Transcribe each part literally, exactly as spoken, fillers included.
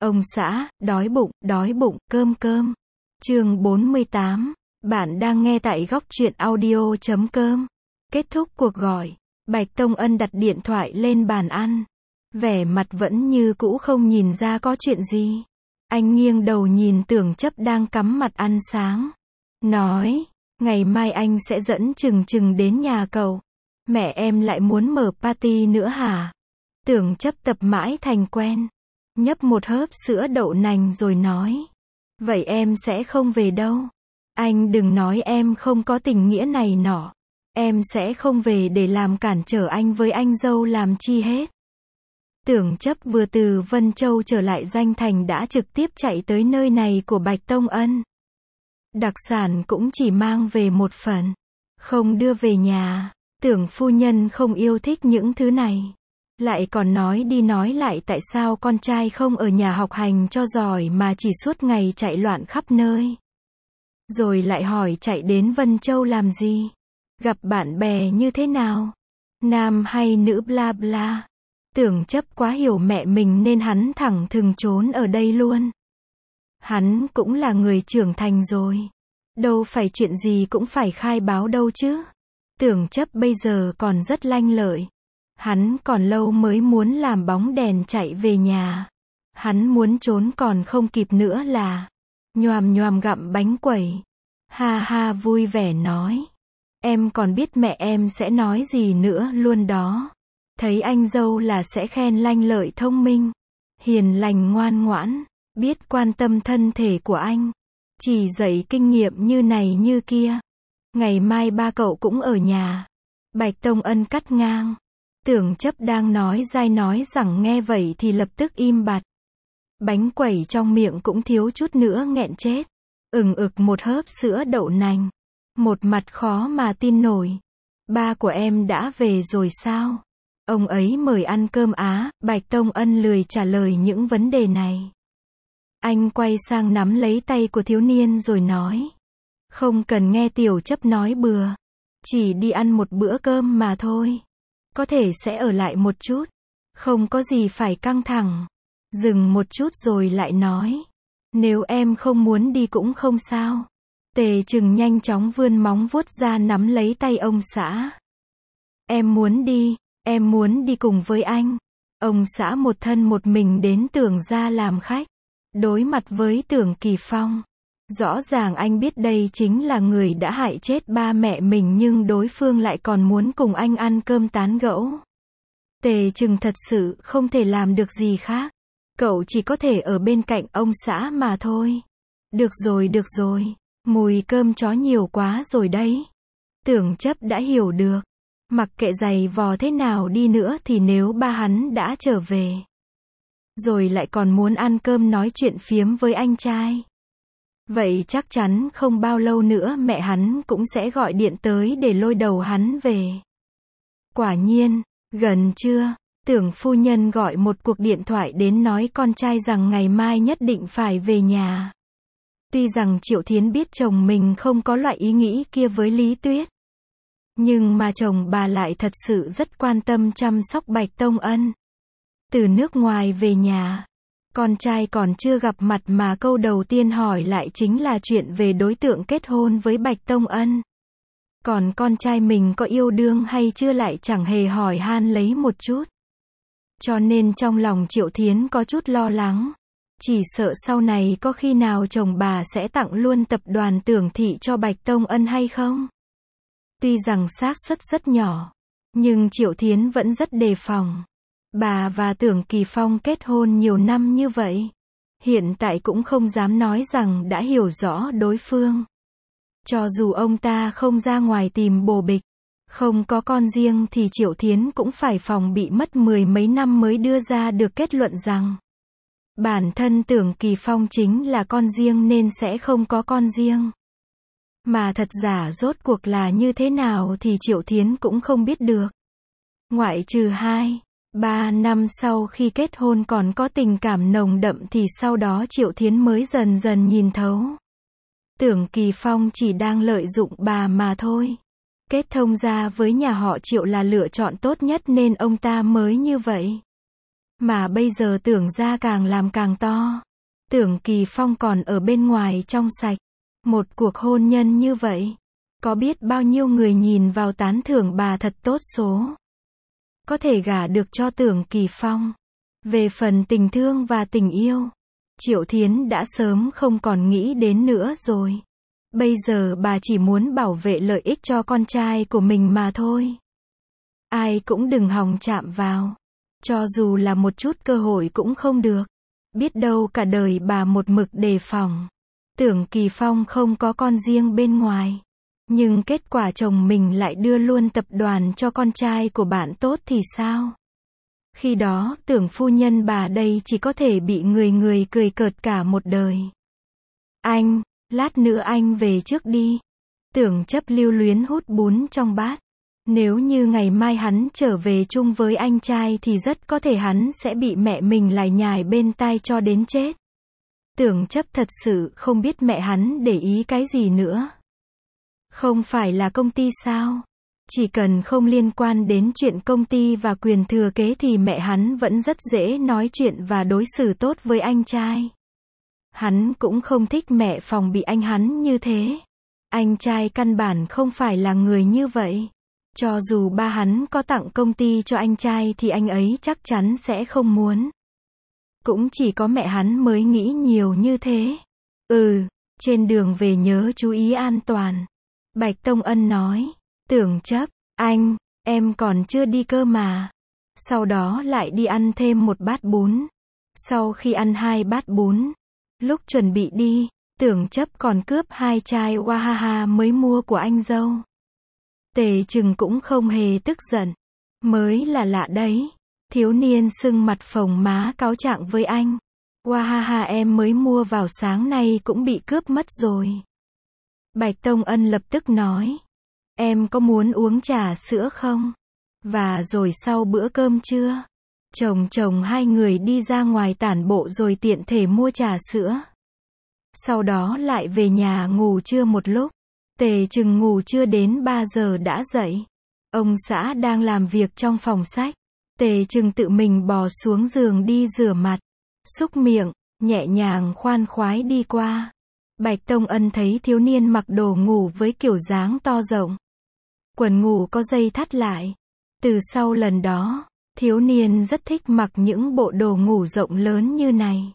Ông xã, đói bụng, đói bụng, cơm cơm. Chương bốn mươi tám. Bạn đang nghe tại góc truyện audio chấm com. Kết thúc cuộc gọi, Bạch Tông Ân đặt điện thoại lên bàn ăn. Vẻ mặt vẫn như cũ không nhìn ra có chuyện gì. Anh nghiêng đầu nhìn Tưởng Chấp đang cắm mặt ăn sáng. Nói, ngày mai anh sẽ dẫn Trừng Trừng đến nhà cậu. Mẹ em lại muốn mở party nữa hả? Tưởng Chấp tập mãi thành quen. Nhấp một hớp sữa đậu nành rồi nói. Vậy em sẽ không về đâu. Anh đừng nói em không có tình nghĩa này nọ. Em sẽ không về để làm cản trở anh với anh dâu làm chi hết. Tưởng Chấp vừa từ Vân Châu trở lại Danh Thành đã trực tiếp chạy tới nơi này của Bạch Tông Ân. Đặc sản cũng chỉ mang về một phần, không đưa về nhà. Tưởng phu nhân không yêu thích những thứ này. Lại còn nói đi nói lại tại sao con trai không ở nhà học hành cho giỏi mà chỉ suốt ngày chạy loạn khắp nơi. Rồi lại hỏi chạy đến Vân Châu làm gì? Gặp bạn bè như thế nào? Nam hay nữ bla bla. Tưởng Chấp quá hiểu mẹ mình nên hắn thẳng thừng trốn ở đây luôn. Hắn cũng là người trưởng thành rồi. Đâu phải chuyện gì cũng phải khai báo đâu chứ. Tưởng Chấp bây giờ còn rất lanh lợi. Hắn còn lâu mới muốn làm bóng đèn chạy về nhà. Hắn muốn trốn còn không kịp nữa là. Nhoàm nhoàm gặm bánh quẩy. Ha ha vui vẻ nói. Em còn biết mẹ em sẽ nói gì nữa luôn đó. Thấy anh dâu là sẽ khen lanh lợi thông minh. Hiền lành ngoan ngoãn. Biết quan tâm thân thể của anh. Chỉ dạy kinh nghiệm như này như kia. Ngày mai ba cậu cũng ở nhà. Bạch Tông Ân cắt ngang. Tưởng Chấp đang nói dai nói rằng nghe vậy thì lập tức im bặt. Bánh quẩy trong miệng cũng thiếu chút nữa nghẹn chết. Ừng ực một hớp sữa đậu nành. Một mặt khó mà tin nổi. Ba của em đã về rồi sao? Ông ấy mời ăn cơm á. Bạch Tông Ân lười trả lời những vấn đề này. Anh quay sang nắm lấy tay của thiếu niên rồi nói. Không cần nghe Tiểu Chấp nói bừa. Chỉ đi ăn một bữa cơm mà thôi. Có thể sẽ ở lại một chút. Không có gì phải căng thẳng. Dừng một chút rồi lại nói. Nếu em không muốn đi cũng không sao. Tề Trừng nhanh chóng vươn móng vuốt ra nắm lấy tay ông xã. Em muốn đi, em muốn đi cùng với anh. Ông xã một thân một mình đến Tưởng gia làm khách. Đối mặt với Tưởng Kỳ Phong. Rõ ràng anh biết đây chính là người đã hại chết ba mẹ mình nhưng đối phương lại còn muốn cùng anh ăn cơm tán gẫu. Tề Trừng thật sự không thể làm được gì khác. Cậu chỉ có thể ở bên cạnh ông xã mà thôi. Được rồi được rồi, mùi cơm chó nhiều quá rồi đấy. Tưởng Chấp đã hiểu được. Mặc kệ giày vò thế nào đi nữa thì nếu ba hắn đã trở về. Rồi lại còn muốn ăn cơm nói chuyện phiếm với anh trai. Vậy chắc chắn không bao lâu nữa mẹ hắn cũng sẽ gọi điện tới để lôi đầu hắn về. Quả nhiên, gần trưa, Tưởng phu nhân gọi một cuộc điện thoại đến nói con trai rằng ngày mai nhất định phải về nhà. Tuy rằng Triệu Thiến biết chồng mình không có loại ý nghĩ kia với Lý Tuyết. Nhưng mà chồng bà lại thật sự rất quan tâm chăm sóc Bạch Tông Ân. Từ nước ngoài về nhà. Con trai còn chưa gặp mặt mà câu đầu tiên hỏi lại chính là chuyện về đối tượng kết hôn với Bạch Tông Ân. Còn con trai mình có yêu đương hay chưa lại chẳng hề hỏi han lấy một chút. Cho nên trong lòng Triệu Thiến có chút lo lắng. Chỉ sợ sau này có khi nào chồng bà sẽ tặng luôn tập đoàn Tưởng Thị cho Bạch Tông Ân hay không? Tuy rằng xác suất rất nhỏ. Nhưng Triệu Thiến vẫn rất đề phòng. Bà và Tưởng Kỳ Phong kết hôn nhiều năm như vậy. Hiện tại cũng không dám nói rằng đã hiểu rõ đối phương. Cho dù ông ta không ra ngoài tìm bồ bịch, không có con riêng thì Triệu Thiến cũng phải phòng bị mất mười mấy năm mới đưa ra được kết luận rằng bản thân Tưởng Kỳ Phong chính là con riêng nên sẽ không có con riêng. Mà thật giả rốt cuộc là như thế nào thì Triệu Thiến cũng không biết được. Ngoại trừ hai, ba năm sau khi kết hôn còn có tình cảm nồng đậm thì sau đó Triệu Thiến mới dần dần nhìn thấu. Tưởng Kỳ Phong chỉ đang lợi dụng bà mà thôi. Kết thông gia với nhà họ Triệu là lựa chọn tốt nhất nên ông ta mới như vậy. Mà bây giờ Tưởng gia càng làm càng to. Tưởng Kỳ Phong còn ở bên ngoài trong sạch. Một cuộc hôn nhân như vậy, có biết bao nhiêu người nhìn vào tán thưởng bà thật tốt số. Có thể gả được cho Tưởng Kỳ Phong. Về phần tình thương và tình yêu, Triệu Thiến đã sớm không còn nghĩ đến nữa rồi. Bây giờ bà chỉ muốn bảo vệ lợi ích cho con trai của mình mà thôi. Ai cũng đừng hòng chạm vào. Cho dù là một chút cơ hội cũng không được. Biết đâu cả đời bà một mực đề phòng. Tưởng Kỳ Phong không có con riêng bên ngoài. Nhưng kết quả chồng mình lại đưa luôn tập đoàn cho con trai của bạn tốt thì sao? Khi đó, Tưởng phu nhân bà đây chỉ có thể bị người người cười cợt cả một đời. Anh, lát nữa anh về trước đi. Tưởng Chấp lưu luyến hút bún trong bát. Nếu như ngày mai hắn trở về chung với anh trai thì rất có thể hắn sẽ bị mẹ mình lải nhải bên tai cho đến chết. Tưởng Chấp thật sự không biết mẹ hắn để ý cái gì nữa. Không phải là công ty sao? Chỉ cần không liên quan đến chuyện công ty và quyền thừa kế thì mẹ hắn vẫn rất dễ nói chuyện và đối xử tốt với anh trai. Hắn cũng không thích mẹ phòng bị anh hắn như thế. Anh trai căn bản không phải là người như vậy. Cho dù ba hắn có tặng công ty cho anh trai thì anh ấy chắc chắn sẽ không muốn. Cũng chỉ có mẹ hắn mới nghĩ nhiều như thế. Ừ, trên đường về nhớ chú ý an toàn. Bạch Tông Ân nói. Tưởng Chấp, anh, em còn chưa đi cơ mà. Sau đó lại đi ăn thêm một bát bún. Sau khi ăn hai bát bún, lúc chuẩn bị đi, Tưởng Chấp còn cướp hai chai Wahaha mới mua của anh dâu. Tề Trừng cũng không hề tức giận. Mới là lạ đấy. Thiếu niên sưng mặt phồng má cáo trạng với anh. Wahaha em mới mua vào sáng nay cũng bị cướp mất rồi. Bạch Tông Ân lập tức nói. Em có muốn uống trà sữa không? Và rồi sau bữa cơm trưa, chồng chồng hai người đi ra ngoài tản bộ rồi tiện thể mua trà sữa. Sau đó lại về nhà ngủ trưa một lúc. Tề Trừng ngủ chưa đến ba giờ đã dậy. Ông xã đang làm việc trong phòng sách. Tề Trừng tự mình bò xuống giường đi rửa mặt, xúc miệng, nhẹ nhàng khoan khoái đi qua. Bạch Tông Ân thấy thiếu niên mặc đồ ngủ với kiểu dáng to rộng. Quần ngủ có dây thắt lại. Từ sau lần đó, thiếu niên rất thích mặc những bộ đồ ngủ rộng lớn như này.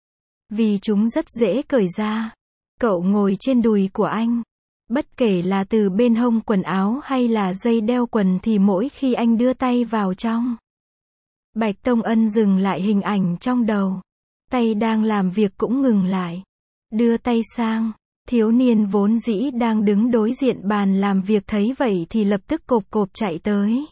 Vì chúng rất dễ cởi ra. Cậu ngồi trên đùi của anh. Bất kể là từ bên hông quần áo hay là dây đeo quần thì mỗi khi anh đưa tay vào trong. Bạch Tông Ân dừng lại hình ảnh trong đầu. Tay đang làm việc cũng ngừng lại. Đưa tay sang. Thiếu niên vốn dĩ đang đứng đối diện bàn làm việc thấy vậy thì lập tức cộp cộp chạy tới.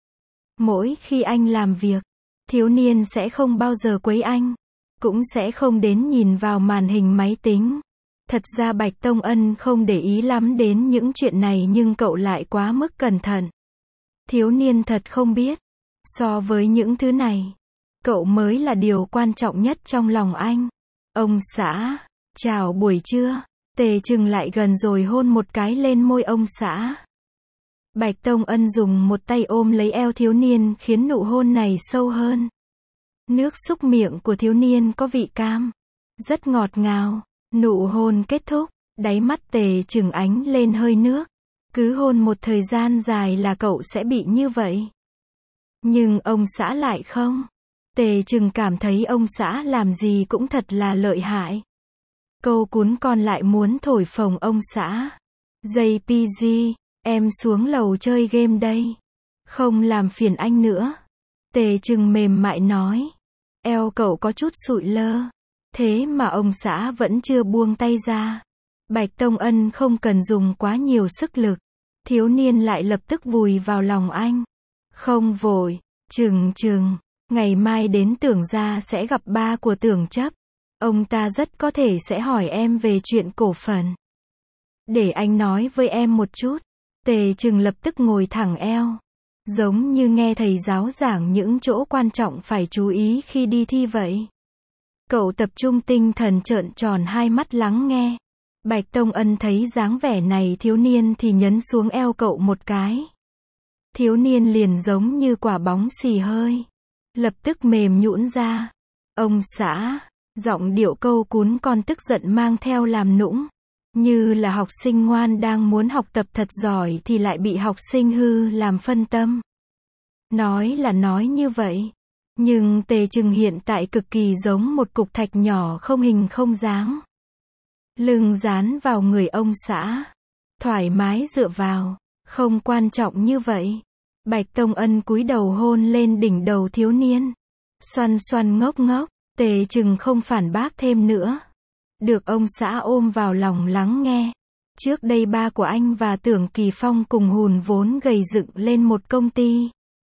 Mỗi khi anh làm việc, thiếu niên sẽ không bao giờ quấy anh. Cũng sẽ không đến nhìn vào màn hình máy tính. Thật ra Bạch Tông Ân không để ý lắm đến những chuyện này nhưng cậu lại quá mức cẩn thận. Thiếu niên thật không biết. So với những thứ này, cậu mới là điều quan trọng nhất trong lòng anh. Ông xã, chào buổi trưa. Tề Trừng lại gần rồi hôn một cái lên môi ông xã. Bạch Tông Ân dùng một tay ôm lấy eo thiếu niên khiến nụ hôn này sâu hơn. Nước xúc miệng của thiếu niên có vị cam, rất ngọt ngào. Nụ hôn kết thúc, đáy mắt Tề Trừng ánh lên hơi nước. Cứ hôn một thời gian dài là cậu sẽ bị như vậy. Nhưng ông xã lại không. Tề Trừng cảm thấy ông xã làm gì cũng thật là lợi hại. Câu cún con lại muốn thổi phồng ông xã. gi pê giê, em xuống lầu chơi game đây. Không làm phiền anh nữa. Tề Trừng mềm mại nói. Eo cậu có chút sụi lơ. Thế mà ông xã vẫn chưa buông tay ra. Bạch Tông Ân không cần dùng quá nhiều sức lực. Thiếu niên lại lập tức vùi vào lòng anh. Không vội, Trừng Trừng, ngày mai đến Tưởng gia sẽ gặp ba của Tưởng Chấp. Ông ta rất có thể sẽ hỏi em về chuyện cổ phần. Để anh nói với em một chút. Tề Trừng lập tức ngồi thẳng eo. Giống như nghe thầy giáo giảng những chỗ quan trọng phải chú ý khi đi thi vậy. Cậu tập trung tinh thần trợn tròn hai mắt lắng nghe. Bạch Tông Ân thấy dáng vẻ này thiếu niên thì nhấn xuống eo cậu một cái. Thiếu niên liền giống như quả bóng xì hơi. lập tức mềm nhũn ra. Ông xã, giọng điệu câu cún con tức giận mang theo làm nũng. Như là học sinh ngoan đang muốn học tập thật giỏi thì lại bị học sinh hư làm phân tâm. Nói là nói như vậy. Nhưng Tề Trừng hiện tại cực kỳ giống một cục thạch nhỏ không hình không dáng. Lưng dán vào người ông xã. Thoải mái dựa vào. Không quan trọng như vậy. Bạch Tông Ân cúi đầu hôn lên đỉnh đầu thiếu niên. Xoăn xoăn ngốc ngốc. Tề Trừng không phản bác thêm nữa. Được ông xã ôm vào lòng lắng nghe. Trước đây ba của anh và Tưởng Kỳ Phong cùng hùn vốn gầy dựng lên một công ty.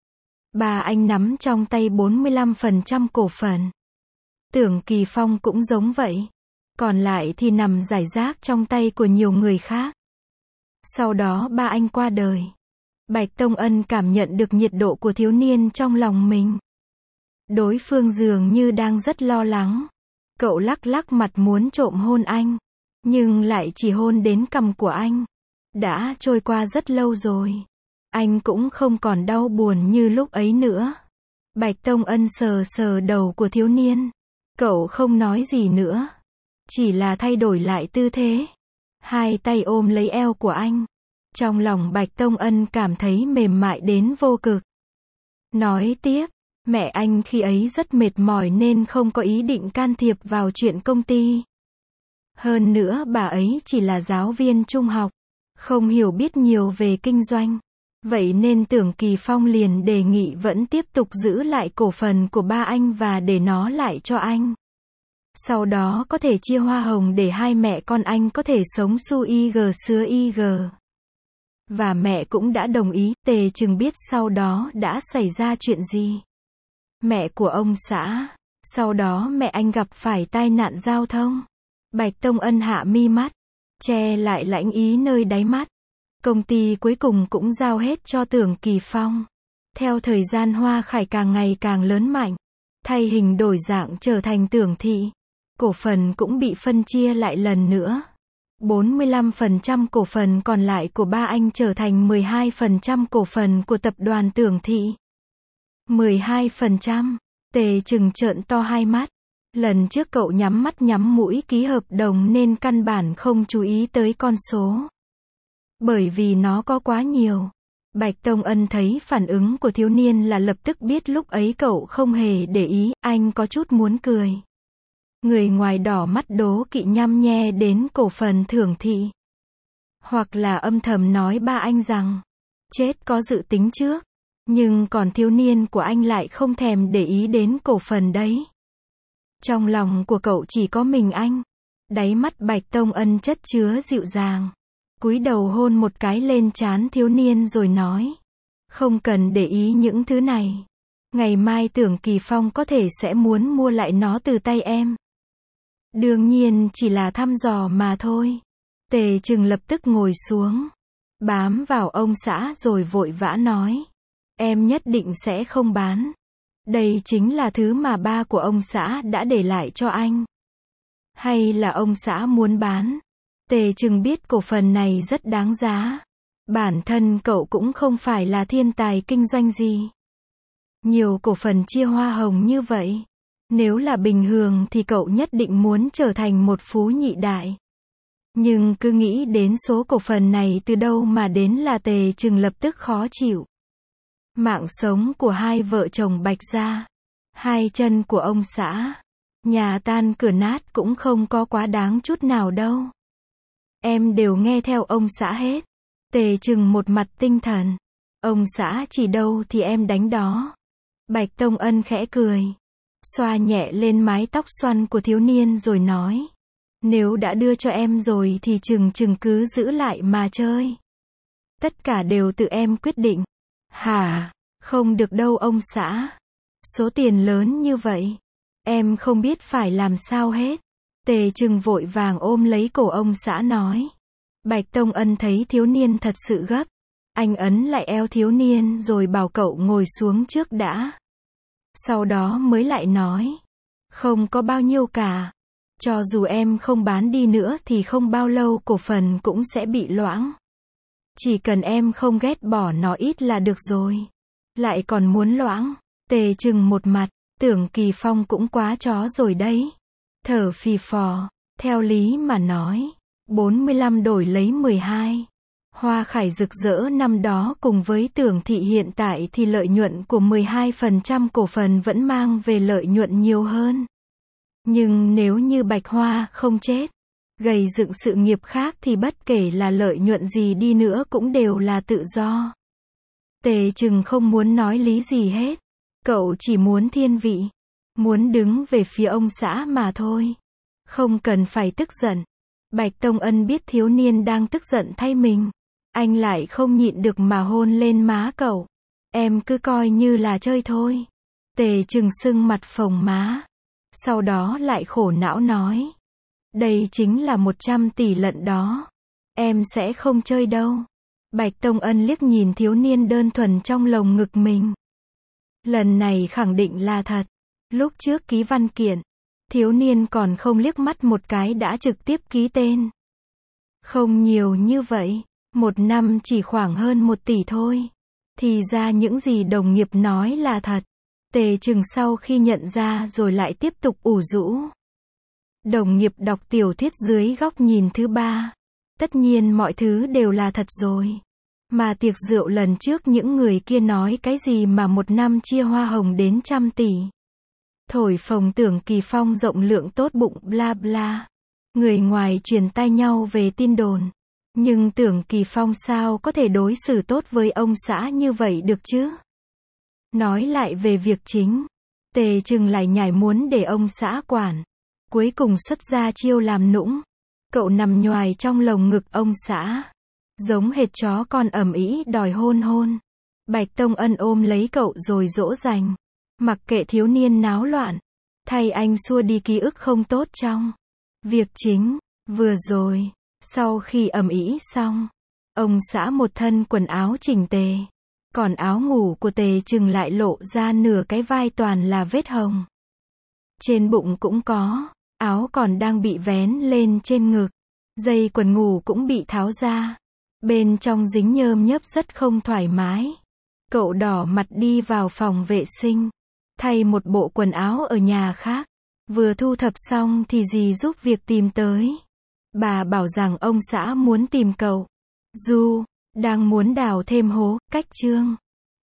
Ba anh nắm trong tay bốn mươi lăm phần trăm cổ phần. Tưởng Kỳ Phong cũng giống vậy. Còn lại thì nằm rải rác trong tay của nhiều người khác. Sau đó ba anh qua đời. Bạch Tông Ân cảm nhận được nhiệt độ của thiếu niên trong lòng mình. Đối phương dường như đang rất lo lắng. Cậu lắc lắc mặt muốn trộm hôn anh. Nhưng lại chỉ hôn đến cằm của anh. Đã trôi qua rất lâu rồi. Anh cũng không còn đau buồn như lúc ấy nữa. Bạch Tông Ân sờ sờ đầu của thiếu niên. Cậu không nói gì nữa. Chỉ là thay đổi lại tư thế. Hai tay ôm lấy eo của anh. Trong lòng Bạch Tông Ân cảm thấy mềm mại đến vô cực. Nói tiếp, mẹ anh khi ấy rất mệt mỏi nên không có ý định can thiệp vào chuyện công ty. Hơn nữa bà ấy chỉ là giáo viên trung học. Không hiểu biết nhiều về kinh doanh. Vậy nên Tưởng Kỳ Phong liền đề nghị vẫn tiếp tục giữ lại cổ phần của ba anh và để nó lại cho anh. Sau đó có thể chia hoa hồng để hai mẹ con anh có thể sống su y gờ sứa y gờ. Và mẹ cũng đã đồng ý. Tề Trừng biết sau đó đã xảy ra chuyện gì. Mẹ của ông xã. Sau đó mẹ anh gặp phải tai nạn giao thông. Bạch Tông Ân hạ mi mắt. Che lại lãnh ý nơi đáy mắt. Công ty cuối cùng cũng giao hết cho Tưởng Kỳ Phong. Theo thời gian Hoa Khải càng ngày càng lớn mạnh. Thay hình đổi dạng trở thành Tưởng Thị. Cổ phần cũng bị phân chia lại lần nữa. bốn mươi lăm phần trăm cổ phần còn lại của ba anh trở thành mười hai phần trăm cổ phần của tập đoàn Tưởng Thị. mười hai phần trăm. Tề Trừng trợn to hai mắt. Lần trước cậu nhắm mắt nhắm mũi ký hợp đồng nên căn bản không chú ý tới con số. Bởi vì nó có quá nhiều. Bạch Tông Ân thấy phản ứng của thiếu niên là lập tức biết lúc ấy cậu không hề để ý, anh có chút muốn cười. Người ngoài đỏ mắt đố kỵ nhăm nhe đến cổ phần Tưởng Thị. Hoặc là âm thầm nói ba anh rằng, chết có dự tính trước. Nhưng còn thiếu niên của anh lại không thèm để ý đến cổ phần đấy. Trong lòng của cậu chỉ có mình anh. Đáy mắt Bạch Tông Ân chất chứa dịu dàng. Cúi đầu hôn một cái lên trán thiếu niên rồi nói. Không cần để ý những thứ này. Ngày mai Tưởng Kỳ Phong có thể sẽ muốn mua lại nó từ tay em. Đương nhiên chỉ là thăm dò mà thôi. Tề Trừng lập tức ngồi xuống. Bám vào ông xã rồi vội vã nói. Em nhất định sẽ không bán. Đây chính là thứ mà ba của ông xã đã để lại cho anh. Hay là ông xã muốn bán? Tề Trừng biết cổ phần này rất đáng giá. Bản thân cậu cũng không phải là thiên tài kinh doanh gì. Nhiều cổ phần chia hoa hồng như vậy. Nếu là bình thường thì cậu nhất định muốn trở thành một phú nhị đại. Nhưng cứ nghĩ đến số cổ phần này từ đâu mà đến là Tề Trừng lập tức khó chịu. Mạng sống của hai vợ chồng Bạch gia. Hai chân của ông xã. Nhà tan cửa nát cũng không có quá đáng chút nào đâu. Em đều nghe theo ông xã hết. Tề Trừng một mặt tinh thần. Ông xã chỉ đâu thì em đánh đó. Bạch Tông Ân khẽ cười. Xoa nhẹ lên mái tóc xoăn của thiếu niên rồi nói. Nếu đã đưa cho em rồi thì Trừng Trừng cứ giữ lại mà chơi. Tất cả đều tự em quyết định. Hả? Không được đâu ông xã. Số tiền lớn như vậy. Em không biết phải làm sao hết. Tề Trừng vội vàng ôm lấy cổ ông xã nói. Bạch Tông Ân thấy thiếu niên thật sự gấp. Anh ấn lại eo thiếu niên rồi bảo cậu ngồi xuống trước đã. Sau đó mới lại nói. Không có bao nhiêu cả. Cho dù em không bán đi nữa thì không bao lâu cổ phần cũng sẽ bị loãng. Chỉ cần em không ghét bỏ nó ít là được rồi. Lại còn muốn loãng. Tề Trừng một mặt, Tưởng Kỳ Phong cũng quá chó rồi đấy. Thở phì phò, theo lý mà nói, bốn mươi lăm đổi lấy mười hai. Hoa Khải rực rỡ năm đó cùng với Tưởng Thị hiện tại thì lợi nhuận của mười hai phần trăm cổ phần vẫn mang về lợi nhuận nhiều hơn. Nhưng nếu như Bạch Hoa không chết, gầy dựng sự nghiệp khác thì bất kể là lợi nhuận gì đi nữa cũng đều là tự do. Tề Trừng không muốn nói lý gì hết. Cậu chỉ muốn thiên vị. Muốn đứng về phía ông xã mà thôi. Không cần phải tức giận. Bạch Tông Ân biết thiếu niên đang tức giận thay mình. Anh lại không nhịn được mà hôn lên má cậu. Em cứ coi như là chơi thôi. Tề Trừng sưng mặt phồng má. Sau đó lại khổ não nói. Đây chính là một trăm tỷ lận đó. Em sẽ không chơi đâu. Bạch Tông Ân liếc nhìn thiếu niên đơn thuần trong lồng ngực mình. Lần này khẳng định là thật. Lúc trước ký văn kiện, thiếu niên còn không liếc mắt một cái đã trực tiếp ký tên. Không nhiều như vậy, một năm chỉ khoảng hơn một tỷ thôi. Thì ra những gì đồng nghiệp nói là thật. Tề Trừng sau khi nhận ra rồi lại tiếp tục ủ rũ. Đồng nghiệp đọc tiểu thuyết dưới góc nhìn thứ ba. Tất nhiên mọi thứ đều là thật rồi. Mà tiệc rượu lần trước những người kia nói cái gì mà một năm chia hoa hồng đến trăm tỷ. Thổi phồng Tưởng Kỳ Phong rộng lượng tốt bụng bla bla. Người ngoài truyền tai nhau về tin đồn. Nhưng Tưởng Kỳ Phong sao có thể đối xử tốt với ông xã như vậy được chứ? Nói lại về việc chính. Tề Trừng lại nhảy muốn để ông xã quản. Cuối cùng xuất ra chiêu làm nũng. Cậu nằm nhoài trong lồng ngực ông xã. Giống hệt chó con ầm ĩ đòi hôn hôn. Bạch Tông Ân ôm lấy cậu rồi dỗ dành. Mặc kệ thiếu niên náo loạn. Thay anh xua đi ký ức không tốt trong việc chính. Vừa rồi, sau khi ầm ĩ xong, ông xã một thân quần áo chỉnh tề. Còn áo ngủ của Tề Trừng lại lộ ra nửa cái vai toàn là vết hồng. Trên bụng cũng có, áo còn đang bị vén lên trên ngực. Dây quần ngủ cũng bị tháo ra. Bên trong dính nhơm nhớp rất không thoải mái. Cậu đỏ mặt đi vào phòng vệ sinh. Thay một bộ quần áo ở nhà khác. Vừa thu thập xong thì dì giúp việc tìm tới. Bà bảo rằng ông xã muốn tìm cậu. Du, đang muốn đào thêm hố, cách Trương.